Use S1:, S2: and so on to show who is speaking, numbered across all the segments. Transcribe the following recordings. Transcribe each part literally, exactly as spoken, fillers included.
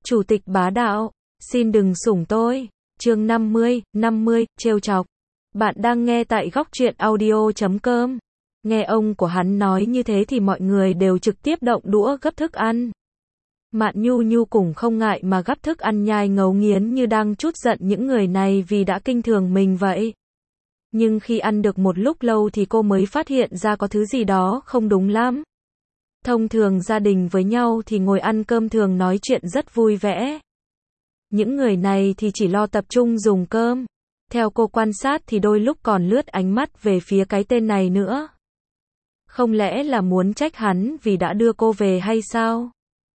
S1: Chủ tịch bá đạo, xin đừng sủng tôi. Chương năm mươi, năm mươi, trêu chọc. Bạn đang nghe tại góc truyện audio chấm com. Nghe ông của hắn nói như thế thì mọi người đều trực tiếp động đũa gấp thức ăn. Mạn Nhu Nhu cũng không ngại mà gắp thức ăn nhai ngấu nghiến như đang trút giận những người này vì đã kinh thường mình vậy. Nhưng khi ăn được một lúc lâu thì cô mới phát hiện ra có thứ gì đó không đúng lắm. Thông thường gia đình với nhau thì ngồi ăn cơm thường nói chuyện rất vui vẻ. Những người này thì chỉ lo tập trung dùng cơm. Theo cô quan sát thì đôi lúc còn lướt ánh mắt về phía cái tên này nữa. Không lẽ là muốn trách hắn vì đã đưa cô về hay sao?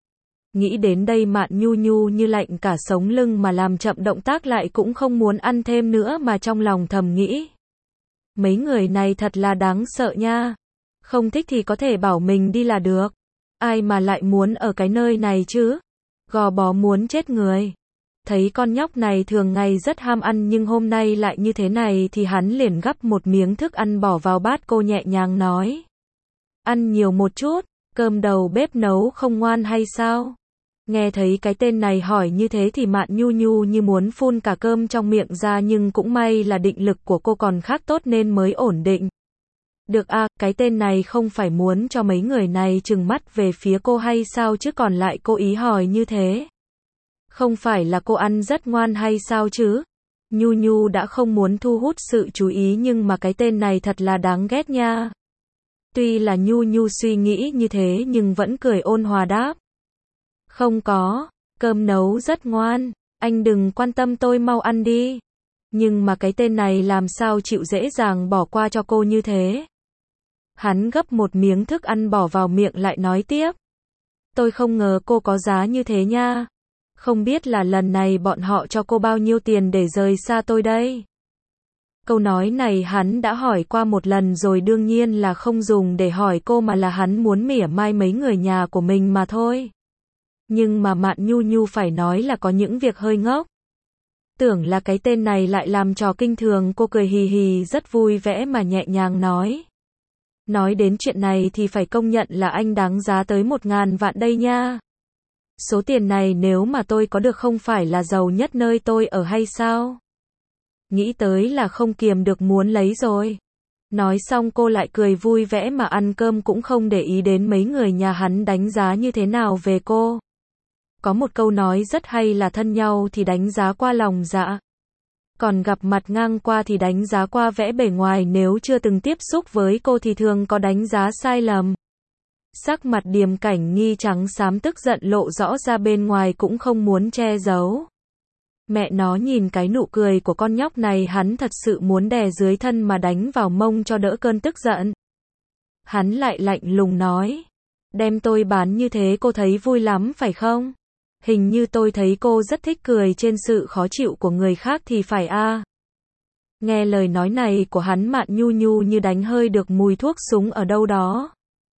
S1: Nghĩ đến đây Mạn Nhu Nhu như lạnh cả sống lưng mà làm chậm động tác lại cũng không muốn ăn thêm nữa mà trong lòng thầm nghĩ. Mấy người này thật là đáng sợ nha. Không thích thì có thể bảo mình đi là được. Ai mà lại muốn ở cái nơi này chứ? Gò bó muốn chết người. Thấy con nhóc này thường ngày rất ham ăn nhưng hôm nay lại như thế này thì hắn liền gắp một miếng thức ăn bỏ vào bát cô nhẹ nhàng nói. Ăn nhiều một chút, cơm đầu bếp nấu không ngoan hay sao? Nghe thấy cái tên này hỏi như thế thì Mạn Nhu Nhu như muốn phun cả cơm trong miệng ra nhưng cũng may là định lực của cô còn khác tốt nên mới ổn định. Được à, cái tên này không phải muốn cho mấy người này trừng mắt về phía cô hay sao chứ còn lại cô ý hỏi như thế. Không phải là cô ăn rất ngoan hay sao chứ? Nhu Nhu đã không muốn thu hút sự chú ý nhưng mà cái tên này thật là đáng ghét nha. Tuy là Nhu Nhu suy nghĩ như thế nhưng vẫn cười ôn hòa đáp. Không có, cơm nấu rất ngoan, anh đừng quan tâm tôi mau ăn đi. Nhưng mà cái tên này làm sao chịu dễ dàng bỏ qua cho cô như thế. Hắn gấp một miếng thức ăn bỏ vào miệng lại nói tiếp. Tôi không ngờ cô có giá như thế nha. Không biết là lần này bọn họ cho cô bao nhiêu tiền để rời xa tôi đây. Câu nói này hắn đã hỏi qua một lần rồi đương nhiên là không dùng để hỏi cô mà là hắn muốn mỉa mai mấy người nhà của mình mà thôi. Nhưng mà Mạn Nhu Nhu phải nói là có những việc hơi ngốc. Tưởng là cái tên này lại làm trò kinh thường cô cười hì hì rất vui vẻ mà nhẹ nhàng nói. Nói đến chuyện này thì phải công nhận là anh đáng giá tới một ngàn vạn đây nha. Số tiền này nếu mà tôi có được không phải là giàu nhất nơi tôi ở hay sao? Nghĩ tới là không kiềm được muốn lấy rồi. Nói xong cô lại cười vui vẻ mà ăn cơm cũng không để ý đến mấy người nhà hắn đánh giá như thế nào về cô. Có một câu nói rất hay là thân nhau thì đánh giá qua lòng dạ. Còn gặp mặt ngang qua thì đánh giá qua vẻ bề ngoài nếu chưa từng tiếp xúc với cô thì thường có đánh giá sai lầm. Sắc mặt Điềm Cảnh Nghi trắng xám tức giận lộ rõ ra bên ngoài cũng không muốn che giấu. Mẹ nó nhìn cái nụ cười của con nhóc này hắn thật sự muốn đè dưới thân mà đánh vào mông cho đỡ cơn tức giận. Hắn lại lạnh lùng nói. Đem tôi bán như thế cô thấy vui lắm phải không? Hình như tôi thấy cô rất thích cười trên sự khó chịu của người khác thì phải a. Nghe lời nói này của hắn Mạn Nhu Nhu như đánh hơi được mùi thuốc súng ở đâu đó.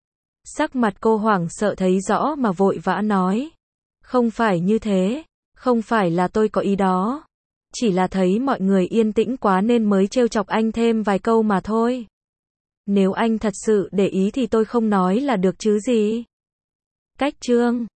S1: Sắc mặt cô hoảng sợ thấy rõ mà vội vã nói. Không phải như thế, không phải là tôi có ý đó. Chỉ là thấy mọi người yên tĩnh quá nên mới trêu chọc anh thêm vài câu mà thôi. Nếu anh thật sự để ý thì tôi không nói là được chứ gì. Cách chương